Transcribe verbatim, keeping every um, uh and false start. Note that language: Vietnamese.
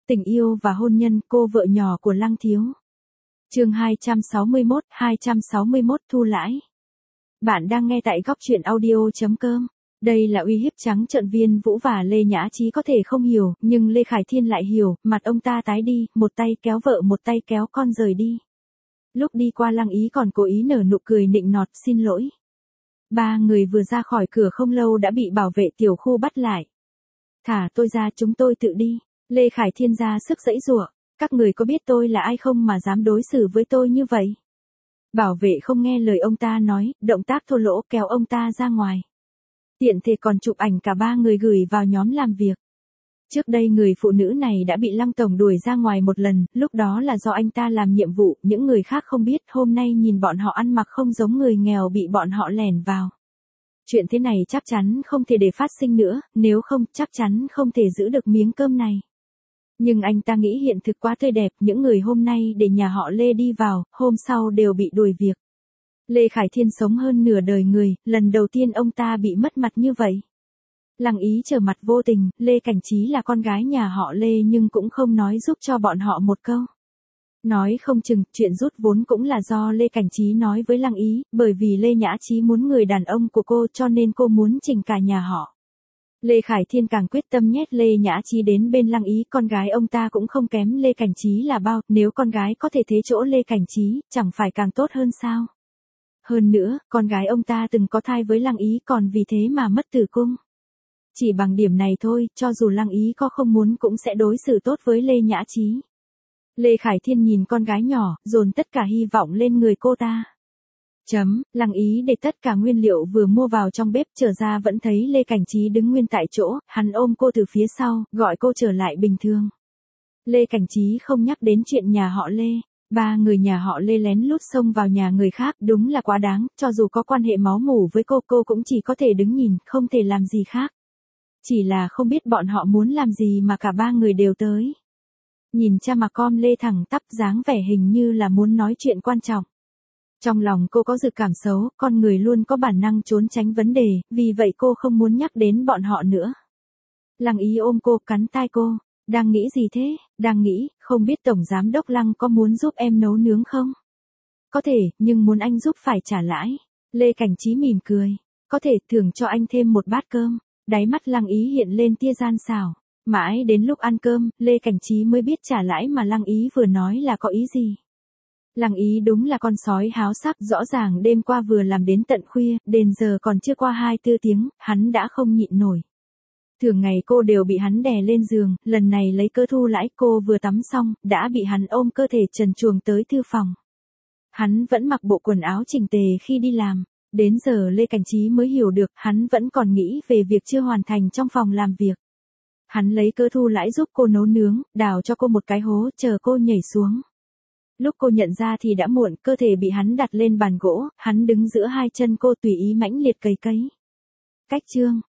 Tình yêu và hôn nhân, cô vợ nhỏ của Lăng Thiếu. Chương hai trăm sáu mươi mốt, hai trăm sáu mươi mốt thu lãi. Bạn đang nghe tại góc truyện audio chấm com. Đây là uy hiếp trắng trợn. Viên Vũ và Lê Nhã Trí có thể không hiểu, nhưng Lê Khải Thiên lại hiểu, mặt ông ta tái đi, một tay kéo vợ một tay kéo con rời đi. Lúc đi qua Lăng Ý còn cố ý nở nụ cười nịnh nọt, xin lỗi. Ba người vừa ra khỏi cửa không lâu đã bị bảo vệ tiểu khu bắt lại. Thả tôi ra, chúng tôi tự đi. Lê Khải Thiên ra sức giãy giụa, các người có biết tôi là ai không mà dám đối xử với tôi như vậy? Bảo vệ không nghe lời ông ta nói, động tác thô lỗ kéo ông ta ra ngoài. Tiện thể còn chụp ảnh cả ba người gửi vào nhóm làm việc. Trước đây người phụ nữ này đã bị Lăng Tổng đuổi ra ngoài một lần, lúc đó là do anh ta làm nhiệm vụ, những người khác không biết, hôm nay nhìn bọn họ ăn mặc không giống người nghèo bị bọn họ lẻn vào. Chuyện thế này chắc chắn không thể để phát sinh nữa, nếu không chắc chắn không thể giữ được miếng cơm này. Nhưng anh ta nghĩ hiện thực quá tươi đẹp, những người hôm nay để nhà họ Lê đi vào, hôm sau đều bị đuổi việc. Lê Khải Thiên sống hơn nửa đời người, lần đầu tiên ông ta bị mất mặt như vậy. Lăng Ý trở mặt vô tình, Lê Cảnh Trí là con gái nhà họ Lê nhưng cũng không nói giúp cho bọn họ một câu. Nói không chừng, chuyện rút vốn cũng là do Lê Cảnh Trí nói với Lăng Ý, bởi vì Lê Nhã Trí muốn người đàn ông của cô cho nên cô muốn chỉnh cả nhà họ. Lê Khải Thiên càng quyết tâm nhét Lê Nhã Trí đến bên Lăng Ý, con gái ông ta cũng không kém Lê Cảnh Trí là bao, nếu con gái có thể thế chỗ Lê Cảnh Trí, chẳng phải càng tốt hơn sao? Hơn nữa, con gái ông ta từng có thai với Lăng Ý còn vì thế mà mất tử cung. Chỉ bằng điểm này thôi, cho dù Lăng Ý có không muốn cũng sẽ đối xử tốt với Lê Nhã Trí. Lê Khải Thiên nhìn con gái nhỏ, dồn tất cả hy vọng lên người cô ta. Chấm, Lăng Ý để tất cả nguyên liệu vừa mua vào trong bếp, trở ra vẫn thấy Lê Cảnh Trí đứng nguyên tại chỗ, hắn ôm cô từ phía sau, gọi cô trở lại bình thường. Lê Cảnh Trí không nhắc đến chuyện nhà họ Lê. Ba người nhà họ Lê lén lút xông vào nhà người khác, đúng là quá đáng, cho dù có quan hệ máu mủ với cô, cô cũng chỉ có thể đứng nhìn, không thể làm gì khác. Chỉ là không biết bọn họ muốn làm gì mà cả ba người đều tới. Nhìn cha mà con Lê thẳng tắp, dáng vẻ hình như là muốn nói chuyện quan trọng. Trong lòng cô có dự cảm xấu, con người luôn có bản năng trốn tránh vấn đề, vì vậy cô không muốn nhắc đến bọn họ nữa. Lăng Ý ôm cô, cắn tai cô. Đang nghĩ gì thế? Đang nghĩ, không biết Tổng Giám Đốc Lăng có muốn giúp em nấu nướng không? Có thể, nhưng muốn anh giúp phải trả lãi. Lê Cảnh Trí mỉm cười. Có thể, thưởng cho anh thêm một bát cơm. Đáy mắt Lăng Ý hiện lên tia gian xảo. Mãi đến lúc ăn cơm, Lê Cảnh Trí mới biết trả lãi mà Lăng Ý vừa nói là có ý gì. Lăng Ý đúng là con sói háo sắc, rõ ràng đêm qua vừa làm đến tận khuya, đến giờ còn chưa qua hai mươi bốn tiếng, hắn đã không nhịn nổi. Thường ngày cô đều bị hắn đè lên giường, lần này lấy cớ thu lãi, cô vừa tắm xong, đã bị hắn ôm cơ thể trần truồng tới thư phòng. Hắn vẫn mặc bộ quần áo chỉnh tề khi đi làm, đến giờ Lê Cảnh Trí mới hiểu được, hắn vẫn còn nghĩ về việc chưa hoàn thành trong phòng làm việc. Hắn lấy cớ thu lãi giúp cô nấu nướng, đào cho cô một cái hố, chờ cô nhảy xuống. Lúc cô nhận ra thì đã muộn, cơ thể bị hắn đặt lên bàn gỗ, hắn đứng giữa hai chân cô tùy ý mãnh liệt cày cấy. Cách chương